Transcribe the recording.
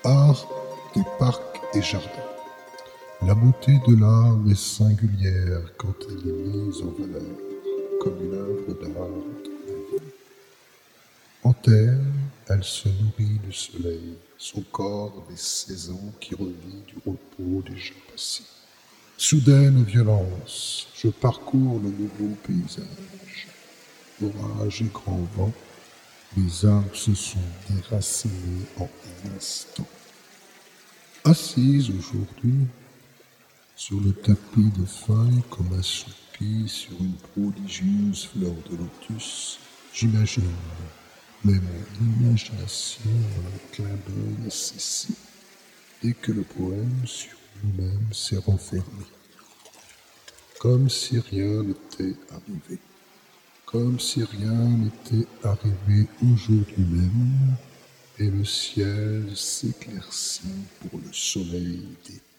Art des parcs et jardins. La beauté de l'art est singulière quand elle est mise en valeur comme une œuvre d'art dans la vie. En terre, elle se nourrit du soleil, son corps des saisons qui revit du repos déjà passé. Soudaine violence, je parcours le nouveau paysage. Orage et grand vent, les arbres se sont déracinés en un instant. Assise aujourd'hui, sur le tapis de feuilles comme assoupie sur une prodigieuse fleur de lotus, j'imagine, mais mon imagination en un clin d'œil a cessé dès que le poème sur lui-même s'est renfermé. Comme si rien n'était arrivé. Comme si rien n'était arrivé aujourd'hui même, et le ciel s'éclaircit pour le soleil d'été.